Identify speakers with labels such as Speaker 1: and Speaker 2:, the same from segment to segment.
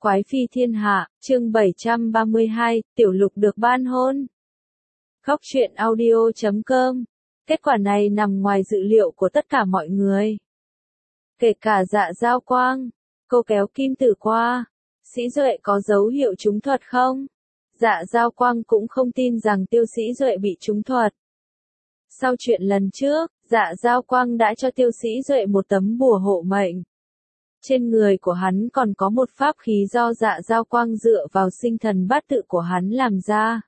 Speaker 1: Quái phi thiên hạ, chương 732, Tiểu Lục được ban hôn. Góc truyện audio.com. Kết quả này nằm ngoài dự liệu của tất cả mọi người. Kể cả Dạ Giao Quang. Cô kéo Kim Tử qua. Sĩ Duệ có dấu hiệu trúng thuật không? Dạ Giao Quang cũng không tin rằng Tiêu Sĩ Duệ bị trúng thuật. Sau chuyện lần trước, Dạ Giao Quang đã cho Tiêu Sĩ Duệ một tấm bùa hộ mệnh. Trên người của hắn còn có một pháp khí do Dạ Giao Quang dựa vào sinh thần bát tự của hắn làm ra.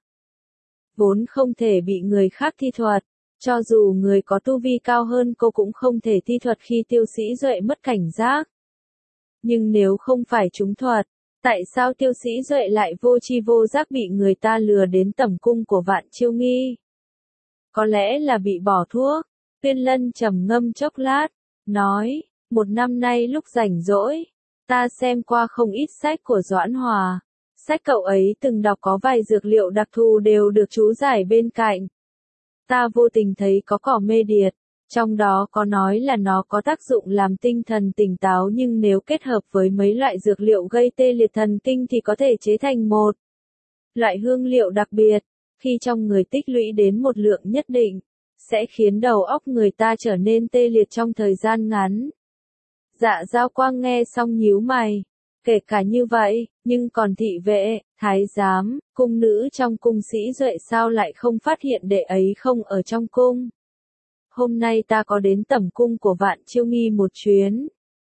Speaker 1: Vốn không thể bị người khác thi thuật, cho dù người có tu vi cao hơn cô cũng không thể thi thuật khi Tiêu Sĩ Duệ mất cảnh giác. Nhưng nếu không phải trúng thuật, tại sao Tiêu Sĩ Duệ lại vô tri vô giác bị người ta lừa đến tẩm cung của Vạn Chiêu Nghi? Có lẽ là bị bỏ thuốc. Tuyên Lân trầm ngâm chốc lát, nói, một năm nay lúc rảnh rỗi, ta xem qua không ít sách của Doãn Hòa. Sách cậu ấy từng đọc có vài dược liệu đặc thù đều được chú giải bên cạnh. Ta vô tình thấy có cỏ mê điệt, trong đó có nói là nó có tác dụng làm tinh thần tỉnh táo, nhưng nếu kết hợp với mấy loại dược liệu gây tê liệt thần kinh thì có thể chế thành một loại hương liệu đặc biệt, khi trong người tích lũy đến một lượng nhất định, sẽ khiến đầu óc người ta trở nên tê liệt trong thời gian ngắn. Dạ Giao Quang nghe xong nhíu mày. Kể cả như vậy, nhưng còn thị vệ, thái giám, cung nữ trong cung Sĩ Duệ sao lại không phát hiện đệ ấy không ở trong cung? Hôm nay ta có đến tẩm cung của Vạn Chiêu Nghi một chuyến.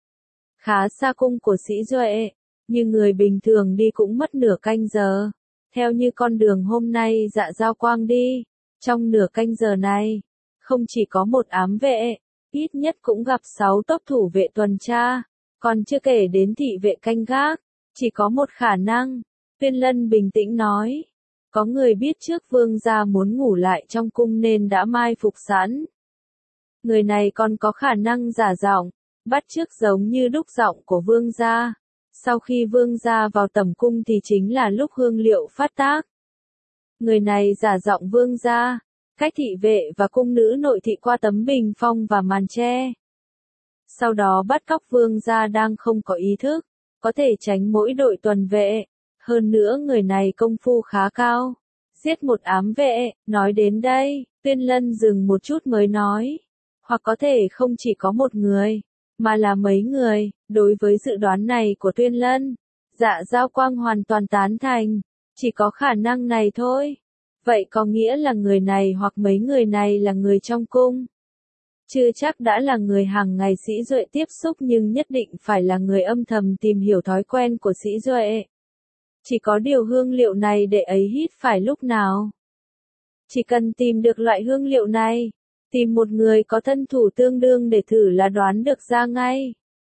Speaker 1: Khá xa cung của Sĩ Duệ, nhưng người bình thường đi cũng mất nửa canh giờ. Theo như con đường hôm nay Dạ Giao Quang đi, trong nửa canh giờ này, không chỉ có một ám vệ, ít nhất cũng gặp 6 tốc thủ vệ tuần tra, còn chưa kể đến thị vệ canh gác, chỉ có một khả năng. Tuyên Lân bình tĩnh nói, có người biết trước vương gia muốn ngủ lại trong cung nên đã mai phục sẵn. Người này còn có khả năng giả giọng, bắt chước giống như đúc giọng của vương gia. Sau khi vương gia vào tẩm cung thì chính là lúc hương liệu phát tác. Người này giả giọng vương gia, cách thị vệ và cung nữ nội thị qua tấm bình phong và màn tre. Sau đó bắt cóc vương gia đang không có ý thức, có thể tránh mỗi đội tuần vệ. Hơn nữa người này công phu khá cao, giết một ám vệ. Nói đến đây, Tuyên Lân dừng một chút mới nói, hoặc có thể không chỉ có một người, mà là mấy người. Đối với dự đoán này của Tuyên Lân, Dạ Giao Quang hoàn toàn tán thành, chỉ có khả năng này thôi. Vậy có nghĩa là người này hoặc mấy người này là người trong cung. Chưa chắc đã là người hàng ngày Sĩ Duệ tiếp xúc, nhưng nhất định phải là người âm thầm tìm hiểu thói quen của Sĩ Duệ. Chỉ có điều hương liệu này đệ ấy hít phải lúc nào? Chỉ cần tìm được loại hương liệu này, tìm một người có thân thủ tương đương để thử là đoán được ra ngay.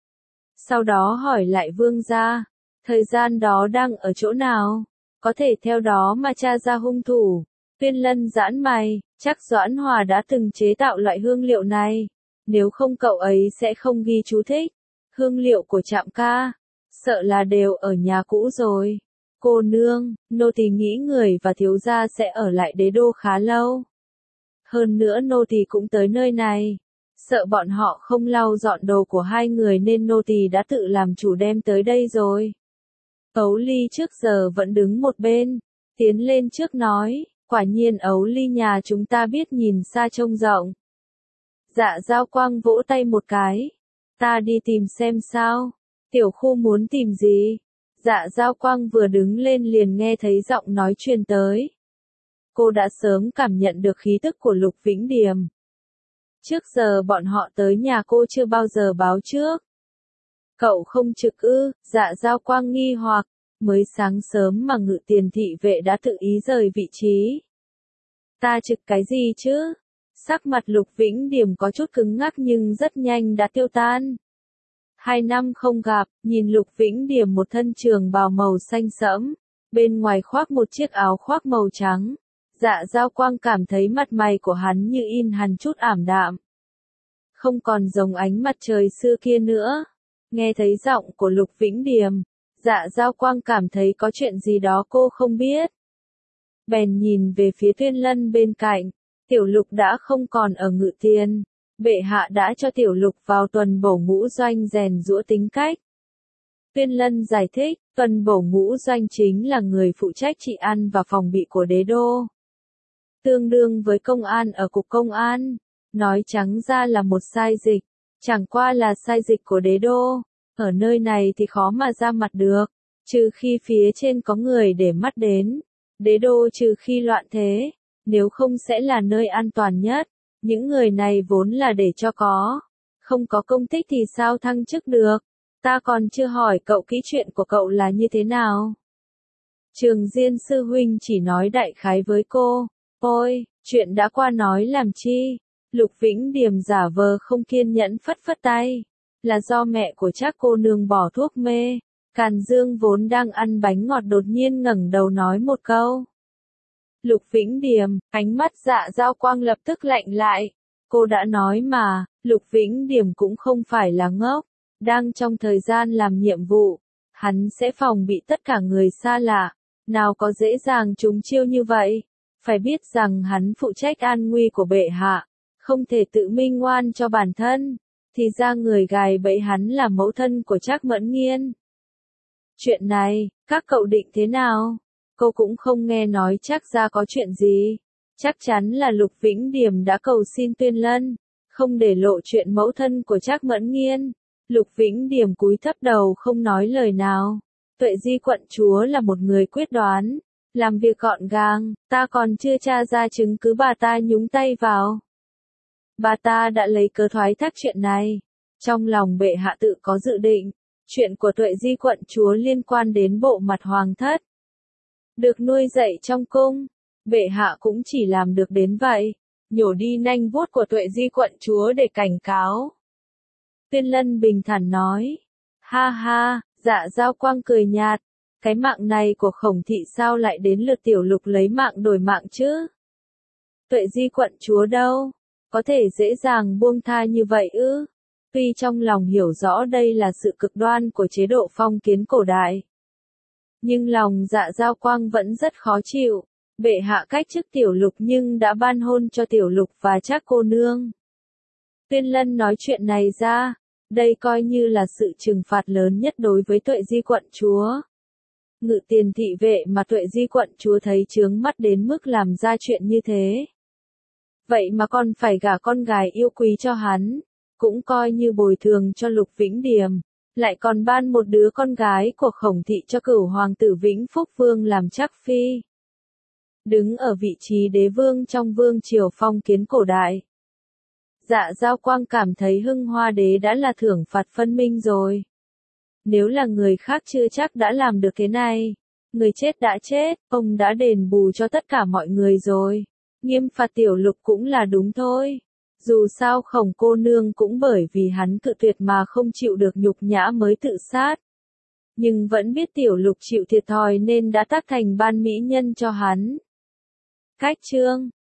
Speaker 1: Sau đó hỏi lại vương gia, thời gian đó đang ở chỗ nào? Có thể theo đó mà tra ra hung thủ. Tuyên Lân giãn mày, chắc Doãn Hòa đã từng chế tạo loại hương liệu này. Nếu không cậu ấy sẽ không ghi chú thích. Hương liệu của Trạm Ca, sợ là đều ở nhà cũ rồi. Cô nương, nô tỳ nghĩ người và thiếu gia sẽ ở lại đế đô khá lâu. Hơn nữa nô tỳ cũng tới nơi này. Sợ bọn họ không lau dọn đồ của hai người nên nô tỳ đã tự làm chủ đem tới đây rồi. Ấu Ly trước giờ vẫn đứng một bên, tiến lên trước nói, quả nhiên Ấu Ly nhà chúng ta biết nhìn xa trông rộng. Dạ Giao Quang vỗ tay một cái, ta đi tìm xem sao. Tiểu Khu muốn tìm gì? Dạ Giao Quang vừa đứng lên liền nghe thấy giọng nói truyền tới. Cô đã sớm cảm nhận được khí tức của Lục Vĩnh Điềm. Trước giờ bọn họ tới nhà cô chưa bao giờ báo trước. Cậu không trực ư? Dạ Giao Quang nghi hoặc, mới sáng sớm mà Ngự Tiền thị vệ đã tự ý rời vị trí. Ta trực cái gì chứ? Sắc mặt Lục Vĩnh Điềm có chút cứng ngắc nhưng rất nhanh đã tiêu tan. 2 năm không gặp, nhìn Lục Vĩnh Điềm một thân trường bào màu xanh sẫm, bên ngoài khoác một chiếc áo khoác màu trắng. Dạ Giao Quang cảm thấy mặt mày của hắn như in hằn chút ảm đạm. Không còn giống ánh mặt trời xưa kia nữa. Nghe thấy giọng của Lục Vĩnh Điềm, Dạ Giao Quang cảm thấy có chuyện gì đó cô không biết. Bèn nhìn về phía Tuyên Lân bên cạnh, Tiểu Lục đã không còn ở Ngự Tiền. Bệ hạ đã cho Tiểu Lục vào tuần bổ ngũ doanh rèn giũa tính cách. Tuyên Lân giải thích, Tuần Bổ Ngũ Doanh chính là người phụ trách trị an và phòng bị của đế đô. Tương đương với công an ở cục công an, nói trắng ra là một sai dịch, chẳng qua là sai dịch của đế đô, ở nơi này thì khó mà ra mặt được, trừ khi phía trên có người để mắt đến, đế đô trừ khi loạn thế, nếu không sẽ là nơi an toàn nhất, những người này vốn là để cho có, không có công tích thì sao thăng chức được, ta còn chưa hỏi cậu kỹ chuyện của cậu là như thế nào. Trường Diên sư huynh chỉ nói đại khái với cô. Ôi, chuyện đã qua nói làm chi? Lục Vĩnh Điềm giả vờ không kiên nhẫn phất phất tay. Là do mẹ của Trác cô nương bỏ thuốc mê. Càn Dương vốn đang ăn bánh ngọt đột nhiên ngẩng đầu nói một câu. Lục Vĩnh Điềm, ánh mắt Dạ Giao Quang lập tức lạnh lại. Cô đã nói mà, Lục Vĩnh Điềm cũng không phải là ngốc. Đang trong thời gian làm nhiệm vụ, hắn sẽ phòng bị tất cả người xa lạ. Nào có dễ dàng trúng chiêu như vậy. Phải biết rằng hắn phụ trách an nguy của bệ hạ, không thể tự minh ngoan cho bản thân, thì ra người gài bẫy hắn là mẫu thân của Trác Mẫn Nghiên. Chuyện này, các cậu định thế nào? Cô cũng không nghe nói Trác gia có chuyện gì. Chắc chắn là Lục Vĩnh Điềm đã cầu xin Tuyên Lân, không để lộ chuyện mẫu thân của Trác Mẫn Nghiên. Lục Vĩnh Điềm cúi thấp đầu không nói lời nào. Tuệ Di quận chúa là một người quyết đoán. Làm việc gọn gàng, ta còn chưa tra ra chứng cứ bà ta nhúng tay vào. Bà ta đã lấy cớ thoái thác chuyện này. Trong lòng bệ hạ tự có dự định, chuyện của Tuệ Di quận chúa liên quan đến bộ mặt hoàng thất. Được nuôi dạy trong cung, bệ hạ cũng chỉ làm được đến vậy, nhổ đi nanh vuốt của Tuệ Di quận chúa để cảnh cáo. Tuyên Lân bình thản nói, ha ha, Dạ Giao Quang cười nhạt. Cái mạng này của Khổng thị sao lại đến lượt Tiểu Lục lấy mạng đổi mạng chứ? Tuệ Di quận chúa đâu? Có thể dễ dàng buông tha như vậy ư? Tuy trong lòng hiểu rõ đây là sự cực đoan của chế độ phong kiến cổ đại. Nhưng lòng Dạ Giao Quang vẫn rất khó chịu. Bệ hạ cách chức Tiểu Lục nhưng đã ban hôn cho Tiểu Lục và Trác cô nương. Tuyên Lân nói chuyện này ra. Đây coi như là sự trừng phạt lớn nhất đối với Tuệ Di quận chúa. Ngự tiền thị vệ mà Tuệ Di quận chúa thấy chướng mắt đến mức làm ra chuyện như thế. Vậy mà còn phải gả con gái yêu quý cho hắn, cũng coi như bồi thường cho Lục Vĩnh Điềm, lại còn ban một đứa con gái của Khổng thị cho cửu hoàng tử Vĩnh Phúc Vương làm Trác phi. Đứng ở vị trí đế vương trong vương triều phong kiến cổ đại. Dạ Giao Quang cảm thấy Hưng Hoa đế đã là thưởng phạt phân minh rồi. Nếu là người khác chưa chắc đã làm được thế này. Người chết đã chết, ông đã đền bù cho tất cả mọi người rồi. Nghiêm phạt Tiểu Lục cũng là đúng thôi. Dù sao Khổng cô nương cũng bởi vì hắn cự tuyệt mà không chịu được nhục nhã mới tự sát. Nhưng vẫn biết Tiểu Lục chịu thiệt thòi nên đã tác thành ban mỹ nhân cho hắn. Cách chương